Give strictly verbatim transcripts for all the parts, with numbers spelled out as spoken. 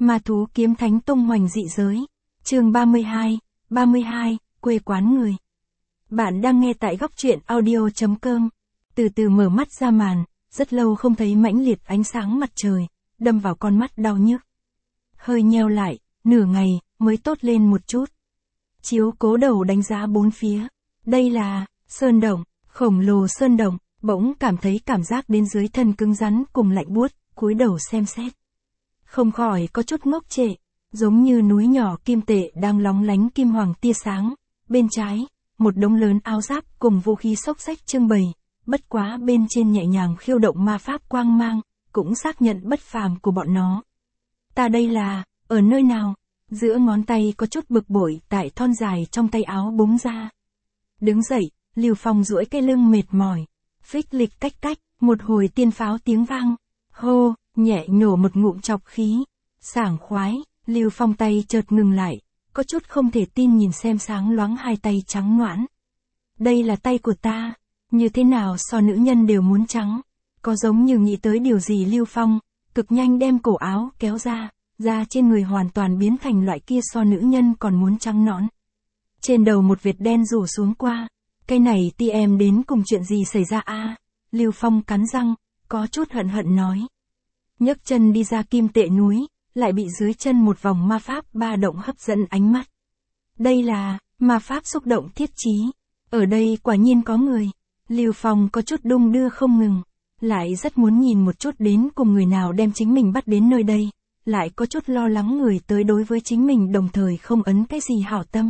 Ma thú kiếm thánh tung hoành dị giới. Chương ba mươi hai, ba mươi hai, quê quán người. Bạn đang nghe tại góc truyện audio chấm com. Từ từ mở mắt ra màn, rất lâu không thấy mãnh liệt ánh sáng mặt trời, đâm vào con mắt đau nhức. Hơi nheo lại, nửa ngày, mới tốt lên một chút. Chiếu cố đầu đánh giá bốn phía. Đây là, sơn động, khổng lồ sơn động, bỗng cảm thấy cảm giác đến dưới thân cứng rắn cùng lạnh buốt, cúi đầu xem xét. Không khỏi có chút ngốc trệ, giống như núi nhỏ kim tệ đang lóng lánh kim hoàng tia sáng. Bên trái, một đống lớn áo giáp cùng vũ khí xốc xách trưng bày, bất quá bên trên nhẹ nhàng khiêu động ma pháp quang mang, cũng xác nhận bất phàm của bọn nó. Ta đây là, ở nơi nào? Giữa ngón tay có chút bực bội tại thon dài trong tay áo búng ra. Đứng dậy, Lưu Phong duỗi cái lưng mệt mỏi, phích lịch cách cách, một hồi tiên pháo tiếng vang. Hô, nhẹ nhổ một ngụm chọc khí. Sảng khoái, Lưu Phong tay chợt ngừng lại, có chút không thể tin nhìn xem sáng loáng hai tay trắng nõn. Đây là tay của ta, như thế nào so nữ nhân đều muốn trắng. Có giống như nghĩ tới điều gì Lưu Phong, cực nhanh đem cổ áo kéo ra, da trên người hoàn toàn biến thành loại kia so nữ nhân còn muốn trắng nõn. Trên đầu một vệt đen rủ xuống qua, cái này ti em đến cùng chuyện gì xảy ra a? Lưu Phong cắn răng, có chút hận hận nói. Nhấc chân đi ra kim tệ núi, lại bị dưới chân một vòng ma pháp ba động hấp dẫn ánh mắt. Đây là, ma pháp xúc động thiết trí. Ở đây quả nhiên có người. Lưu Phong có chút đung đưa không ngừng, lại rất muốn nhìn một chút đến cùng người nào đem chính mình bắt đến nơi đây, lại có chút lo lắng người tới đối với chính mình đồng thời không ấn cái gì hảo tâm.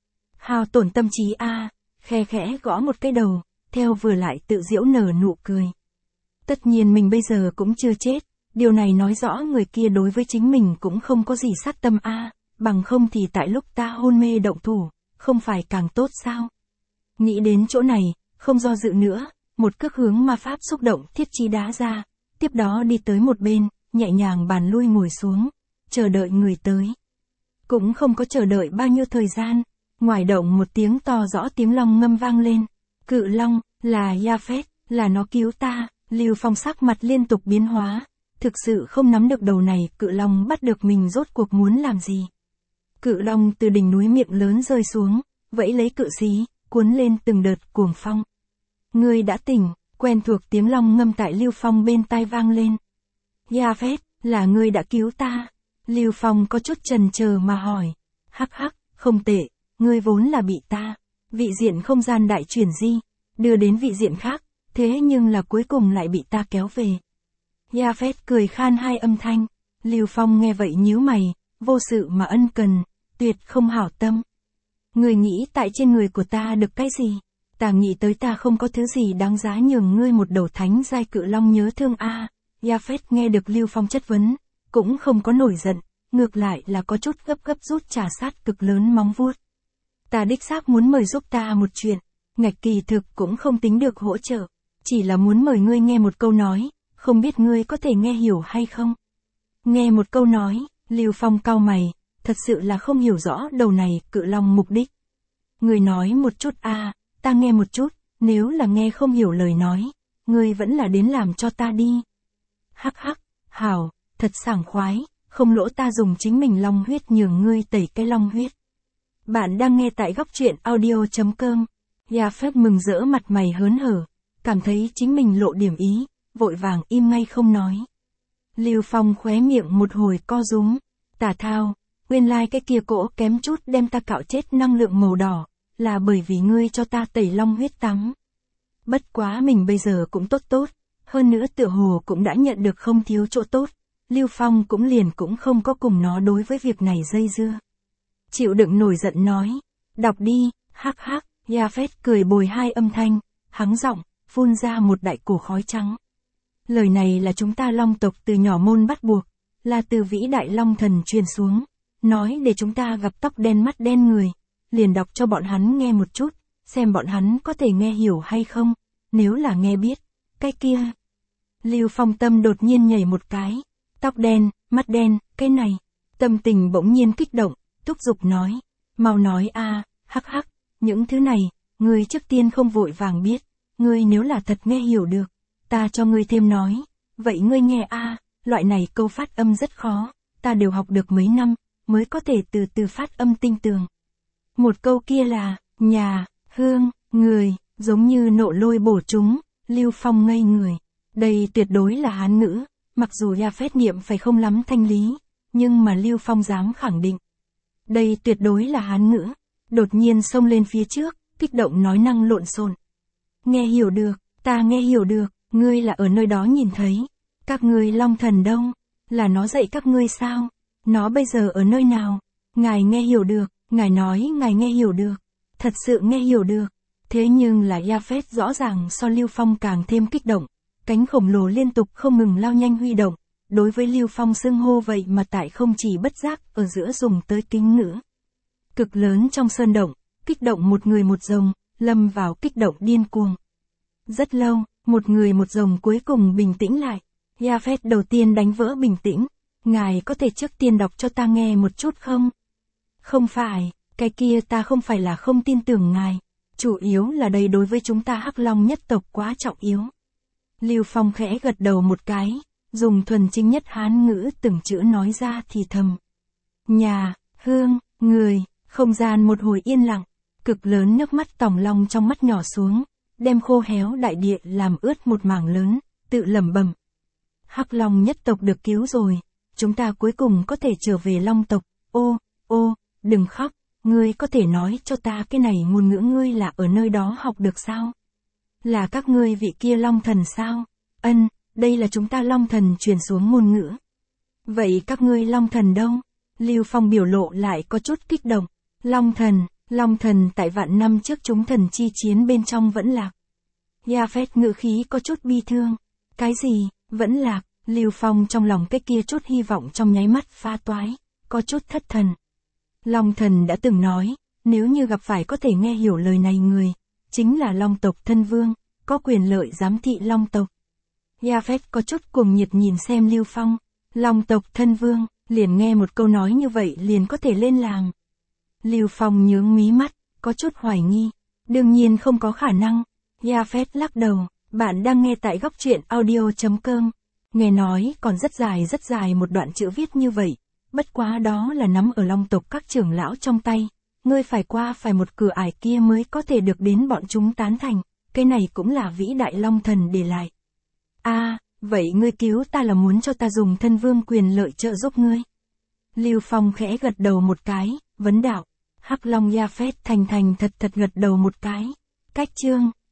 Hao tổn tâm trí a, khe khẽ gõ một cái đầu, theo vừa lại tự giễu nở nụ cười. Tất nhiên mình bây giờ cũng chưa chết, điều này nói rõ người kia đối với chính mình cũng không có gì sát tâm a, bằng không thì tại lúc ta hôn mê động thủ, không phải càng tốt sao? Nghĩ đến chỗ này, không do dự nữa, một cước hướng ma pháp xúc động thiết chi đá ra, tiếp đó đi tới một bên, nhẹ nhàng bàn lui ngồi xuống, chờ đợi người tới. Cũng không có chờ đợi bao nhiêu thời gian, ngoài động một tiếng to rõ tiếng long ngâm vang lên. Cự long, là Japheth, là nó cứu ta. Lưu Phong sắc mặt liên tục biến hóa, thực sự không nắm được đầu này cự long bắt được mình rốt cuộc muốn làm gì. Cự long từ đỉnh núi miệng lớn rơi xuống, vẫy lấy cự xí, cuốn lên từng đợt cuồng phong. Ngươi đã tỉnh, quen thuộc tiếng long ngâm tại Lưu Phong bên tai vang lên. Japheth, là ngươi đã cứu ta. Lưu Phong có chút chần chờ mà hỏi. Hắc hắc, không tệ, ngươi vốn là bị ta, vị diện không gian đại chuyển di, đưa đến vị diện khác, thế nhưng là cuối cùng lại bị ta kéo về. Japheth cười khan hai âm thanh. Lưu Phong nghe vậy nhíu mày, vô sự mà ân cần, tuyệt không hảo tâm. Ngươi nghĩ tại trên người của ta được cái gì? Ta nghĩ tới ta không có thứ gì đáng giá nhường ngươi một đầu thánh giai cự long nhớ thương a. À. Japheth nghe được Lưu Phong chất vấn, cũng không có nổi giận, ngược lại là có chút gấp gấp rút trà sát cực lớn móng vuốt. Ta đích xác muốn mời giúp ta một chuyện, ngạch kỳ thực cũng không tính được hỗ trợ, chỉ là muốn mời ngươi nghe một câu nói, không biết ngươi có thể nghe hiểu hay không? Nghe một câu nói, Lưu Phong cau mày, thật sự là không hiểu rõ đầu này cự long mục đích. Ngươi nói một chút a, à, ta nghe một chút, nếu là nghe không hiểu lời nói, ngươi vẫn là đến làm cho ta đi. Hắc hắc, hảo, thật sảng khoái, không lỗ ta dùng chính mình long huyết nhường ngươi tẩy cái long huyết. Bạn đang nghe tại góc truyện audio chấm com. Japheth mừng rỡ mặt mày hớn hở, cảm thấy chính mình lộ điểm ý, vội vàng im ngay không nói. Lưu Phong khóe miệng một hồi co rúm, tả thao, nguyên lai like cái kia cỗ kém chút đem ta cạo chết năng lượng màu đỏ, là bởi vì ngươi cho ta tẩy long huyết tắm. Bất quá mình bây giờ cũng tốt tốt, hơn nữa tựa hồ cũng đã nhận được không thiếu chỗ tốt, Lưu Phong cũng liền cũng không có cùng nó đối với việc này dây dưa. Chịu đựng nổi giận nói, đọc đi, hắc hắc. Japheth cười bồi hai âm thanh, hắng giọng, phun ra một đại cổ khói trắng. Lời này là chúng ta long tộc từ nhỏ môn bắt buộc, là từ vĩ đại long thần truyền xuống, nói để chúng ta gặp tóc đen mắt đen người, liền đọc cho bọn hắn nghe một chút, xem bọn hắn có thể nghe hiểu hay không, nếu là nghe biết, cái kia. Lưu Phong tâm đột nhiên nhảy một cái, tóc đen, mắt đen, cái này, tâm tình bỗng nhiên kích động, thúc giục nói, mau nói a, hắc hắc. Những thứ này, ngươi trước tiên không vội vàng biết, ngươi nếu là thật nghe hiểu được, ta cho ngươi thêm nói, vậy ngươi nghe a, loại này câu phát âm rất khó, ta đều học được mấy năm, mới có thể từ từ phát âm tinh tường. Một câu kia là, nhà, hương, người, giống như nộ lôi bổ chúng, Lưu Phong ngây người. Đây tuyệt đối là Hán ngữ, mặc dù Japhet niệm phải không lắm thanh lý, nhưng mà Lưu Phong dám khẳng định. Đây tuyệt đối là Hán ngữ, đột nhiên xông lên phía trước, kích động nói năng lộn xộn. Nghe hiểu được, ta nghe hiểu được, ngươi là ở nơi đó nhìn thấy. Các ngươi Long Thần đâu? Là nó dạy các ngươi sao? Nó bây giờ ở nơi nào? Ngài nghe hiểu được, ngài nói ngài nghe hiểu được. Thật sự nghe hiểu được. Thế nhưng là Japhet rõ ràng so Lưu Phong càng thêm kích động. Cánh khổng lồ liên tục không ngừng lao nhanh huy động. Đối với Lưu Phong xưng hô vậy mà tại không chỉ bất giác ở giữa dùng tới kính ngữ. Cực lớn trong sơn động, kích động một người một rồng, lâm vào kích động điên cuồng. Rất lâu, một người một rồng cuối cùng bình tĩnh lại. Japhet đầu tiên đánh vỡ bình tĩnh. Ngài có thể trước tiên đọc cho ta nghe một chút không? Không phải, cái kia ta không phải là không tin tưởng ngài. Chủ yếu là đây đối với chúng ta Hắc Long nhất tộc quá trọng yếu. Lưu Phong khẽ gật đầu một cái, dùng thuần chính nhất Hán ngữ từng chữ nói ra thì thầm. Nhà, hương, người, không gian một hồi yên lặng, cực lớn nước mắt tòng long trong mắt nhỏ xuống, đem khô héo đại địa làm ướt một mảng lớn, tự lẩm bẩm. Hắc Long nhất tộc được cứu rồi, chúng ta cuối cùng có thể trở về Long tộc. Ô, ô, đừng khóc, ngươi có thể nói cho ta cái này ngôn ngữ ngươi là ở nơi đó học được sao? Là các ngươi vị kia Long Thần sao? Ân, đây là chúng ta Long Thần truyền xuống ngôn ngữ. Vậy các ngươi Long Thần đâu? Lưu Phong biểu lộ lại có chút kích động. Long Thần, Long Thần tại vạn năm trước chúng thần chi chiến bên trong vẫn lạc. Japhet ngữ khí có chút bi thương. Cái gì, vẫn lạc? Lưu Phong trong lòng cái kia chút hy vọng trong nháy mắt phá toái, có chút thất thần. Long Thần đã từng nói, nếu như gặp phải có thể nghe hiểu lời này người, chính là Long tộc thân vương, có quyền lợi giám thị Long tộc. Japhet có chút cuồng nhiệt nhìn xem Lưu Phong, Long tộc thân vương, liền nghe một câu nói như vậy liền có thể lên làm. Lưu Phong nhướng mí mắt, có chút hoài nghi, đương nhiên không có khả năng. Japhet lắc đầu, bạn đang nghe tại góc truyện audio chấm com. Nghe nói còn rất dài rất dài một đoạn chữ viết như vậy, bất quá đó là nắm ở Long tộc các trưởng lão trong tay, ngươi phải qua phải một cửa ải kia mới có thể được đến bọn chúng tán thành, cái này cũng là vĩ đại Long Thần để lại. A, à, vậy ngươi cứu ta là muốn cho ta dùng thân vương quyền lợi trợ giúp ngươi? Lưu Phong khẽ gật đầu một cái, vấn đạo. Hắc Long Japhet thành thành thật thật gật đầu một cái. Cách chương